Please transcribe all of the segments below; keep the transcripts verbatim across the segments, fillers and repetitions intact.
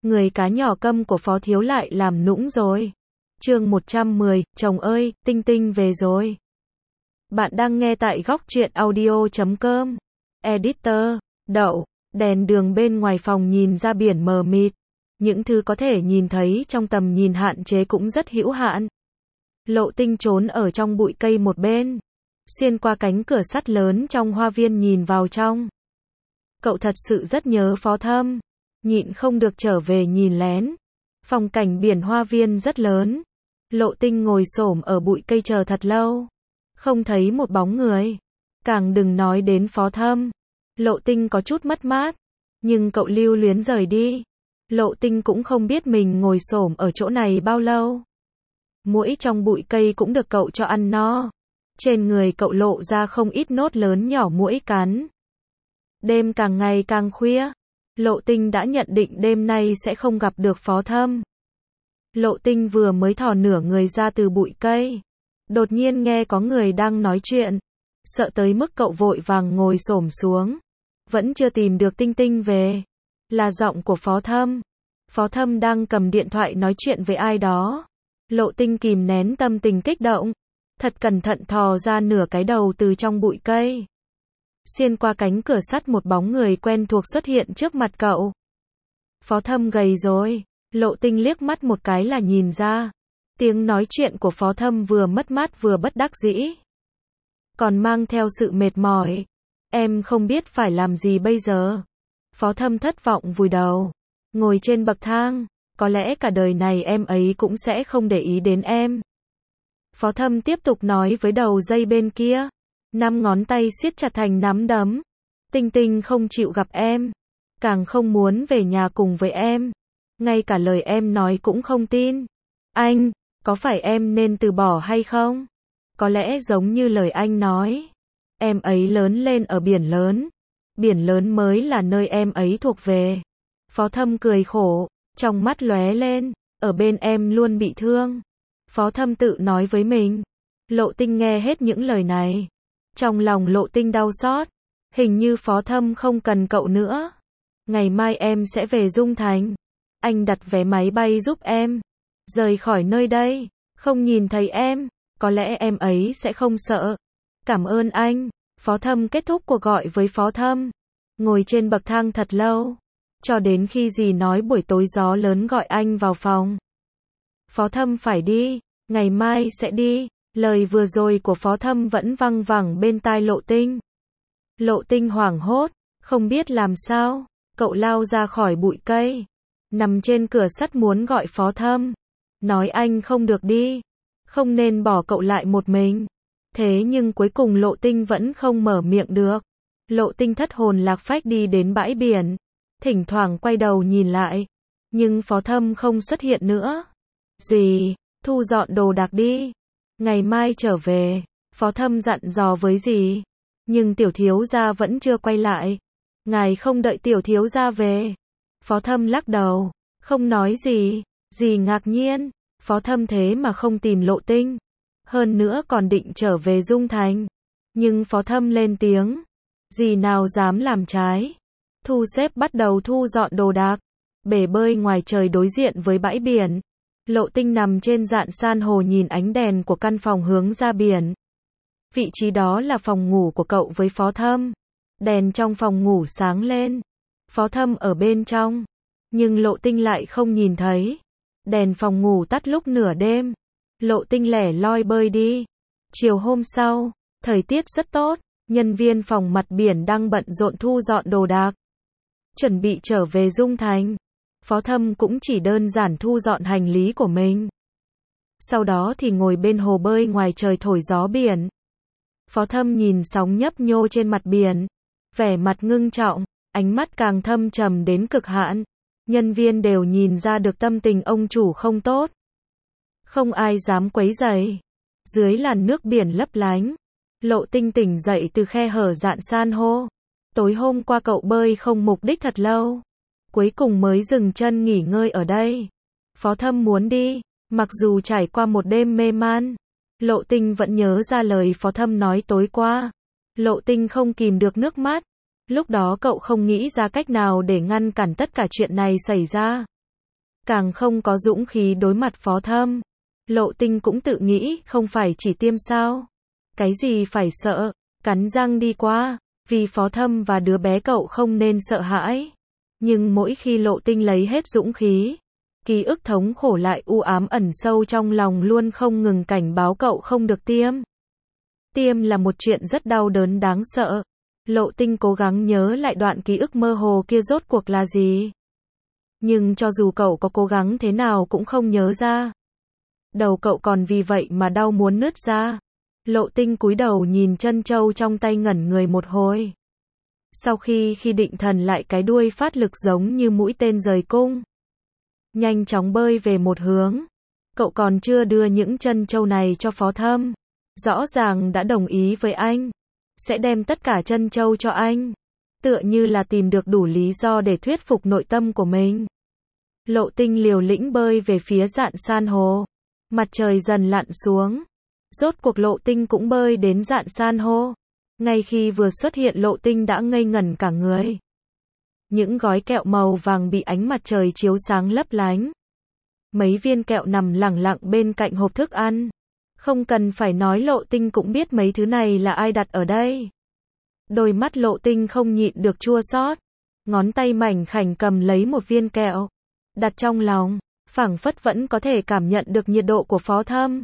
Người cá nhỏ câm của Phó Thiếu lại làm nũng rồi. Chương một trăm mười, chồng ơi, Tinh Tinh về rồi. Bạn đang nghe tại góc truyện audio chấm com. Editor, Đậu, đèn đường bên ngoài phòng nhìn ra biển mờ mịt. Những thứ có thể nhìn thấy trong tầm nhìn hạn chế cũng rất hữu hạn. Lộ Tinh trốn ở trong bụi cây một bên, xuyên qua cánh cửa sắt lớn trong hoa viên nhìn vào trong. Cậu thật sự rất nhớ Phó Thâm, nhịn không được trở về nhìn lén. Phong cảnh biển hoa viên rất lớn. Lộ Tinh ngồi xổm ở bụi cây chờ thật lâu, không thấy một bóng người, càng đừng nói đến Phó Thâm. Lộ Tinh có chút mất mát, nhưng cậu lưu luyến rời đi. Lộ Tinh cũng không biết mình ngồi xổm ở chỗ này bao lâu. Muỗi trong bụi cây cũng được cậu cho ăn no. Trên người cậu lộ ra không ít nốt lớn nhỏ muỗi cắn. Đêm càng ngày càng khuya, Lộ Tinh đã nhận định đêm nay sẽ không gặp được Phó Thâm. Lộ Tinh vừa mới thò nửa người ra từ bụi cây, đột nhiên nghe có người đang nói chuyện, sợ tới mức cậu vội vàng ngồi xổm xuống. Vẫn chưa tìm được Tinh Tinh về. Là giọng của Phó Thâm. Phó Thâm đang cầm điện thoại nói chuyện với ai đó. Lộ Tinh kìm nén tâm tình kích động, thật cẩn thận thò ra nửa cái đầu từ trong bụi cây. Xuyên qua cánh cửa sắt một bóng người quen thuộc xuất hiện trước mặt cậu. Phó Thâm gầy rồi. Lộ Tinh liếc mắt một cái là nhìn ra. Tiếng nói chuyện của Phó Thâm vừa mất mát vừa bất đắc dĩ, còn mang theo sự mệt mỏi. Em không biết phải làm gì bây giờ. Phó Thâm thất vọng vùi đầu, ngồi trên bậc thang. Có lẽ cả đời này em ấy cũng sẽ không để ý đến em. Phó Thâm tiếp tục nói với đầu dây bên kia. Năm ngón tay siết chặt thành nắm đấm. Tinh Tinh không chịu gặp em, càng không muốn về nhà cùng với em. Ngay cả lời em nói cũng không tin. Anh, có phải em nên từ bỏ hay không? Có lẽ giống như lời anh nói, em ấy lớn lên ở biển lớn. Biển lớn mới là nơi em ấy thuộc về. Phó Thâm cười khổ, trong mắt lóe lên, ở bên em luôn bị thương. Phó Thâm tự nói với mình. Lộ Tinh nghe hết những lời này, trong lòng Lộ Tinh đau xót. Hình như Phó Thâm không cần cậu nữa. Ngày mai em sẽ về Dung Thành. Anh đặt vé máy bay giúp em rời khỏi nơi đây. Không nhìn thấy em, có lẽ em ấy sẽ không sợ. Cảm ơn anh. Phó Thâm kết thúc cuộc gọi với Phó Thâm, ngồi trên bậc thang thật lâu, cho đến khi dì nói buổi tối gió lớn gọi anh vào phòng. Phó Thâm phải đi, ngày mai sẽ đi. Lời vừa rồi của Phó Thâm vẫn văng vẳng bên tai Lộ Tinh. Lộ Tinh hoảng hốt, không biết làm sao. Cậu lao ra khỏi bụi cây, nằm trên cửa sắt muốn gọi Phó Thâm, nói anh không được đi, không nên bỏ cậu lại một mình. Thế nhưng cuối cùng Lộ Tinh vẫn không mở miệng được. Lộ Tinh thất hồn lạc phách đi đến bãi biển, thỉnh thoảng quay đầu nhìn lại, nhưng Phó Thâm không xuất hiện nữa. Dì, thu dọn đồ đạc đi, ngày mai trở về. Phó Thâm dặn dò với dì, nhưng tiểu thiếu gia vẫn chưa quay lại. Ngài không đợi tiểu thiếu gia về? Phó Thâm lắc đầu, không nói gì. Dì ngạc nhiên, Phó Thâm thế mà không tìm Lộ Tinh, hơn nữa còn định trở về Dung Thành. Nhưng Phó Thâm lên tiếng, dì nào dám làm trái. Thu xếp bắt đầu thu dọn đồ đạc. Bể bơi ngoài trời đối diện với bãi biển. Lộ Tinh nằm trên dạn san hô nhìn ánh đèn của căn phòng hướng ra biển. Vị trí đó là phòng ngủ của cậu với Phó Thâm. Đèn trong phòng ngủ sáng lên. Phó Thâm ở bên trong, nhưng Lộ Tinh lại không nhìn thấy. Đèn phòng ngủ tắt lúc nửa đêm. Lộ Tinh lẻ loi bơi đi. Chiều hôm sau, thời tiết rất tốt. Nhân viên phòng mặt biển đang bận rộn thu dọn đồ đạc, chuẩn bị trở về Dung Thành. Phó Thâm cũng chỉ đơn giản thu dọn hành lý của mình. Sau đó thì ngồi bên hồ bơi ngoài trời thổi gió biển. Phó Thâm nhìn sóng nhấp nhô trên mặt biển, vẻ mặt ngưng trọng, ánh mắt càng thâm trầm đến cực hạn. Nhân viên đều nhìn ra được tâm tình ông chủ không tốt. Không ai dám quấy rầy. Dưới làn nước biển lấp lánh, Lộ Tinh tỉnh dậy từ khe hở dạn san hô. Tối hôm qua cậu bơi không mục đích thật lâu, cuối cùng mới dừng chân nghỉ ngơi ở đây. Phó Thâm muốn đi, mặc dù trải qua một đêm mê man, Lộ Tinh vẫn nhớ ra lời Phó Thâm nói tối qua. Lộ Tinh không kìm được nước mắt. Lúc đó cậu không nghĩ ra cách nào để ngăn cản tất cả chuyện này xảy ra. càng không có dũng khí đối mặt Phó Thâm. Lộ Tinh cũng tự nghĩ, không phải chỉ tiêm sao? Cái gì phải sợ, cắn răng đi qua, vì Phó Thâm và đứa bé cậu không nên sợ hãi. Nhưng mỗi khi Lộ Tinh lấy hết dũng khí, ký ức thống khổ lại u ám ẩn sâu trong lòng luôn không ngừng cảnh báo cậu không được tiêm. Tiêm là một chuyện rất đau đớn đáng sợ. Lộ Tinh cố gắng nhớ lại đoạn ký ức mơ hồ kia rốt cuộc là gì. Nhưng cho dù cậu có cố gắng thế nào cũng không nhớ ra. Đầu cậu còn vì vậy mà đau muốn nứt ra. Lộ Tinh cúi đầu nhìn chân trâu trong tay ngẩn người một hồi. Sau khi khi định thần lại, cái đuôi phát lực giống như mũi tên rời cung. Nhanh chóng bơi về một hướng. Cậu còn chưa đưa những chân trâu này cho Phó Thâm. Rõ ràng đã đồng ý với anh. Sẽ đem tất cả chân trâu cho anh. Tựa như là tìm được đủ lý do để thuyết phục nội tâm của mình. Lộ Tinh liều lĩnh bơi về phía rạn san hô. Mặt trời dần lặn xuống. Rốt cuộc Lộ Tinh cũng bơi đến rạn san hô. Ngay khi vừa xuất hiện, Lộ Tinh đã ngây ngẩn cả người. Những gói kẹo màu vàng bị ánh mặt trời chiếu sáng lấp lánh. Mấy viên kẹo nằm lẳng lặng bên cạnh hộp thức ăn. Không cần phải nói, Lộ Tinh cũng biết mấy thứ này là ai đặt ở đây. Đôi mắt Lộ Tinh không nhịn được chua xót. Ngón tay mảnh khảnh cầm lấy một viên kẹo. Đặt trong lòng, phảng phất vẫn có thể cảm nhận được nhiệt độ của Phó Thâm.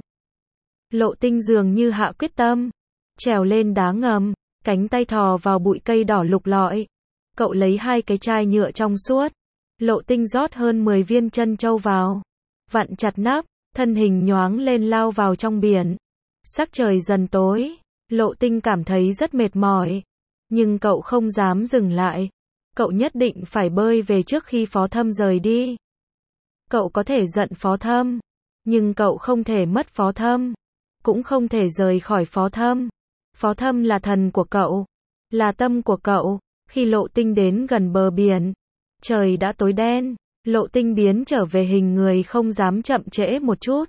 Lộ Tinh dường như hạ quyết tâm. Trèo lên đá ngầm, cánh tay thò vào bụi cây đỏ lục lọi. Cậu lấy hai cái chai nhựa trong suốt. Lộ Tinh rót hơn mười viên chân trâu vào. Vặn chặt nắp, thân hình nhoáng lên lao vào trong biển. Sắc trời dần tối. Lộ Tinh cảm thấy rất mệt mỏi. Nhưng cậu không dám dừng lại. Cậu nhất định phải bơi về trước khi Phó Thâm rời đi. Cậu có thể giận Phó Thâm. Nhưng cậu không thể mất Phó Thâm. Cũng không thể rời khỏi Phó Thâm. Phó Thâm là thần của cậu. Là tâm của cậu. Khi Lộ Tinh đến gần bờ biển, trời đã tối đen. Lộ Tinh biến trở về hình người, không dám chậm trễ một chút.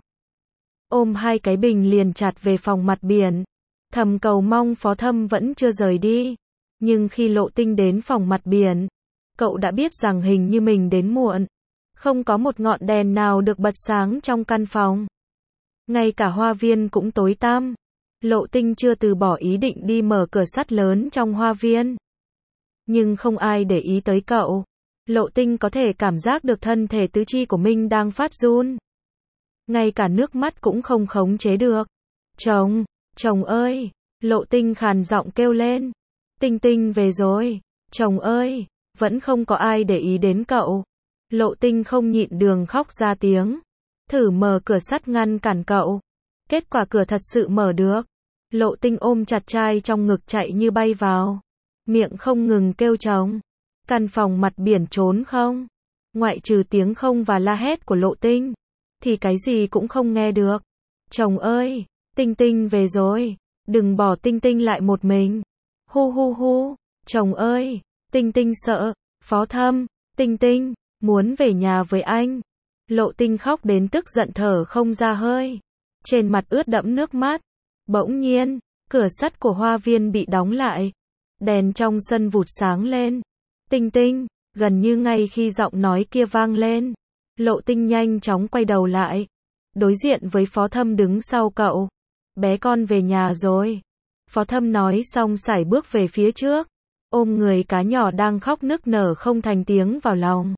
Ôm hai cái bình liền chặt về phòng mặt biển. Thầm cầu mong Phó Thâm vẫn chưa rời đi. Nhưng khi Lộ Tinh đến phòng mặt biển, cậu đã biết rằng hình như mình đến muộn. Không có một ngọn đèn nào được bật sáng trong căn phòng. Ngay cả hoa viên cũng tối tăm. Lộ Tinh chưa từ bỏ ý định đi mở cửa sắt lớn trong hoa viên. Nhưng không ai để ý tới cậu. Lộ Tinh có thể cảm giác được thân thể tứ chi của mình đang phát run. Ngay cả nước mắt cũng không khống chế được. Chồng, chồng ơi! Lộ Tinh khàn giọng kêu lên. Tinh Tinh về rồi. Chồng ơi! Vẫn không có ai để ý đến cậu. Lộ Tinh không nhịn đường khóc ra tiếng. Thử mở cửa sắt ngăn cản cậu. Kết quả cửa thật sự mở được. Lộ Tinh ôm chặt trai trong ngực chạy như bay vào. Miệng không ngừng kêu chồng. Căn phòng mặt biển trốn không. Ngoại trừ tiếng không và la hét của Lộ Tinh, thì cái gì cũng không nghe được. Chồng ơi! Tinh Tinh về rồi. Đừng bỏ Tinh Tinh lại một mình. Hu hu hu. Chồng ơi! Tinh Tinh sợ. Phó Thâm! Tinh Tinh! Muốn về nhà với anh. Lộ Tinh khóc đến tức giận thở không ra hơi. Trên mặt ướt đẫm nước mắt. Bỗng nhiên, cửa sắt của hoa viên bị đóng lại. Đèn trong sân vụt sáng lên. Tinh Tinh! Gần như ngay khi giọng nói kia vang lên, Lộ Tinh nhanh chóng quay đầu lại. Đối diện với Phó Thâm đứng sau cậu. Bé con về nhà rồi. Phó Thâm nói xong sải bước về phía trước. Ôm người cá nhỏ đang khóc nức nở không thành tiếng vào lòng.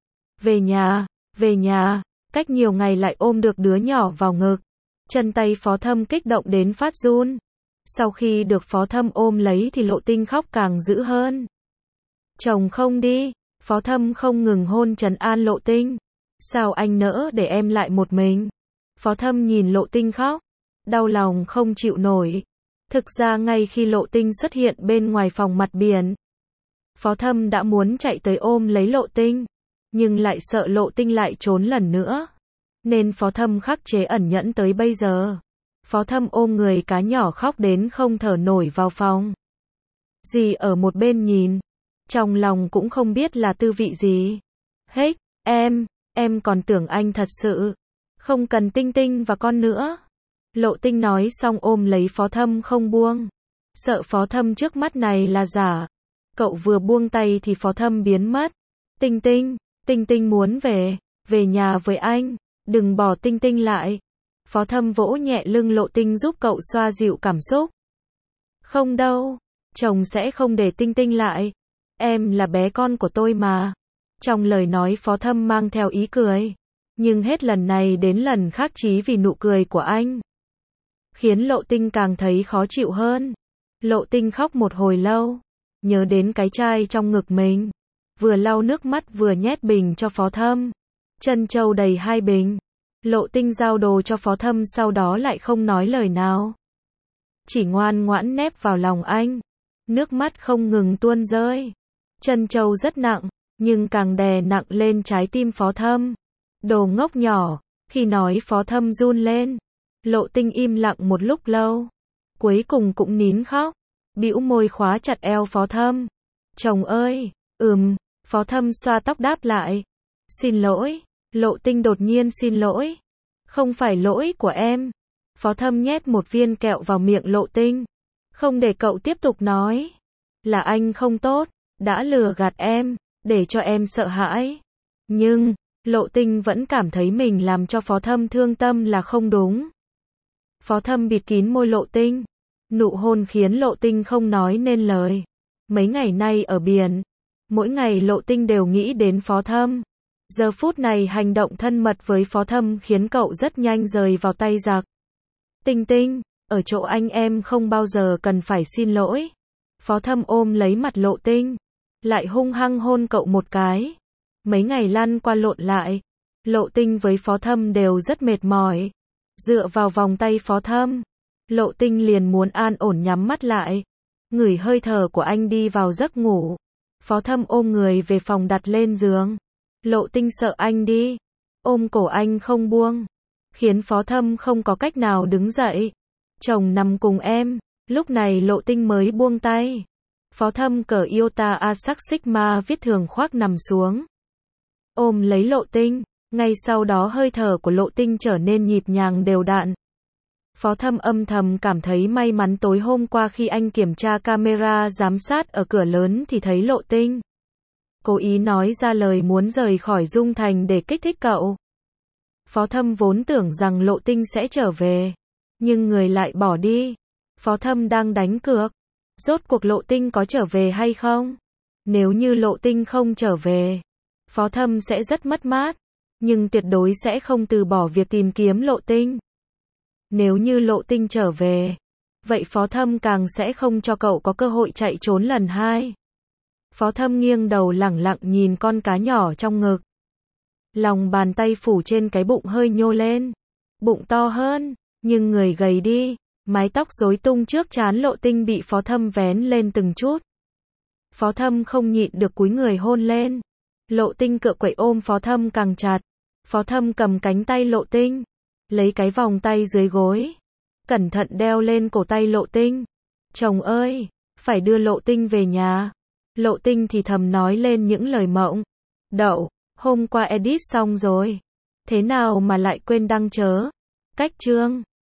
Về nhà, về nhà, cách nhiều ngày lại ôm được đứa nhỏ vào ngực. Chân tay Phó Thâm kích động đến phát run. Sau khi được Phó Thâm ôm lấy thì Lộ Tinh khóc càng dữ hơn. Chồng không đi. Phó Thâm không ngừng hôn trấn an Lộ Tinh. Sao anh nỡ để em lại một mình? Phó Thâm nhìn Lộ Tinh khóc, đau lòng không chịu nổi. Thực ra ngay khi Lộ Tinh xuất hiện bên ngoài phòng mặt biển, Phó Thâm đã muốn chạy tới ôm lấy Lộ Tinh, nhưng lại sợ Lộ Tinh lại trốn lần nữa, nên Phó Thâm khắc chế ẩn nhẫn tới bây giờ. Phó Thâm ôm người cá nhỏ khóc đến không thở nổi vào phòng. Dì ở một bên nhìn, trong lòng cũng không biết là tư vị gì. Hết, em, em còn tưởng anh thật sự không cần Tinh Tinh và con nữa. Lộ Tinh nói xong ôm lấy Phó Thâm không buông. Sợ Phó Thâm trước mắt này là giả. Cậu vừa buông tay thì Phó Thâm biến mất. Tinh Tinh, Tinh Tinh muốn về. về nhà với anh, đừng bỏ Tinh Tinh lại. Phó Thâm vỗ nhẹ lưng Lộ Tinh giúp cậu xoa dịu cảm xúc. Không đâu, chồng sẽ không để Tinh Tinh lại. Em là bé con của tôi mà. Trong lời nói Phó Thâm mang theo ý cười. Nhưng hết lần này đến lần khác chí vì nụ cười của anh. Khiến Lộ Tinh càng thấy khó chịu hơn. Lộ Tinh khóc một hồi lâu. Nhớ đến cái chai trong ngực mình. Vừa lau nước mắt vừa nhét bình cho Phó Thâm. Trân châu đầy hai bình. Lộ Tinh giao đồ cho Phó Thâm sau đó lại không nói lời nào. Chỉ ngoan ngoãn nép vào lòng anh. Nước mắt không ngừng tuôn rơi. Trân châu rất nặng, nhưng càng đè nặng lên trái tim Phó Thâm. Đồ ngốc nhỏ, khi nói Phó Thâm run lên. Lộ Tinh im lặng một lúc lâu. Cuối cùng cũng nín khóc. Bĩu môi khóa chặt eo Phó Thâm. Chồng ơi, ừm, Phó Thâm xoa tóc đáp lại. Xin lỗi, Lộ Tinh đột nhiên xin lỗi. Không phải lỗi của em. Phó Thâm nhét một viên kẹo vào miệng Lộ Tinh. Không để cậu tiếp tục nói. Là anh không tốt, đã lừa gạt em, để cho em sợ hãi. Nhưng, Lộ Tinh vẫn cảm thấy mình làm cho Phó Thâm thương tâm là không đúng. Phó Thâm bịt kín môi Lộ Tinh. Nụ hôn khiến Lộ Tinh không nói nên lời. Mấy ngày nay ở biển, mỗi ngày Lộ Tinh đều nghĩ đến Phó Thâm. Giờ phút này hành động thân mật với Phó Thâm khiến cậu rất nhanh rời vào tay giặc. Tinh Tinh, ở chỗ anh em không bao giờ cần phải xin lỗi. Phó Thâm ôm lấy mặt Lộ Tinh, lại hung hăng hôn cậu một cái. Mấy ngày lăn qua lộn lại, Lộ Tinh với Phó Thâm đều rất mệt mỏi. Dựa vào vòng tay Phó Thâm, Lộ Tinh liền muốn an ổn nhắm mắt lại. Ngửi hơi thở của anh đi vào giấc ngủ. Phó Thâm ôm người về phòng đặt lên giường. Lộ Tinh sợ anh đi, ôm cổ anh không buông, khiến Phó Thâm không có cách nào đứng dậy. Chồng nằm cùng em, lúc này Lộ Tinh mới buông tay. Phó Thâm cởi Iota Asac Sigma viết thường khoác nằm xuống. Ôm lấy Lộ Tinh, ngay sau đó hơi thở của Lộ Tinh trở nên nhịp nhàng đều đặn. Phó Thâm âm thầm cảm thấy may mắn tối hôm qua khi anh kiểm tra camera giám sát ở cửa lớn thì thấy Lộ Tinh. Cố ý nói ra lời muốn rời khỏi Dung Thành để kích thích cậu. Phó Thâm vốn tưởng rằng Lộ Tinh sẽ trở về, nhưng người lại bỏ đi. Phó Thâm đang đánh cược. Rốt cuộc Lộ Tinh có trở về hay không? Nếu như Lộ Tinh không trở về, Phó Thâm sẽ rất mất mát, nhưng tuyệt đối sẽ không từ bỏ việc tìm kiếm Lộ Tinh. Nếu như Lộ Tinh trở về, vậy Phó Thâm càng sẽ không cho cậu có cơ hội chạy trốn lần hai. Phó Thâm nghiêng đầu lẳng lặng nhìn con cá nhỏ trong ngực. Lòng bàn tay phủ trên cái bụng hơi nhô lên. Bụng to hơn, nhưng người gầy đi. Mái tóc rối tung trước trán Lộ Tinh bị Phó Thâm vén lên từng chút. Phó Thâm không nhịn được cúi người hôn lên. Lộ Tinh cựa quậy ôm Phó Thâm càng chặt. Phó Thâm cầm cánh tay Lộ Tinh, lấy cái vòng tay dưới gối, cẩn thận đeo lên cổ tay Lộ Tinh. Chồng ơi, phải đưa Lộ Tinh về nhà. Lộ Tinh thì thầm nói lên những lời mộng. Đậu, hôm qua edit xong rồi. Thế nào mà lại quên đăng chớ? Cách chương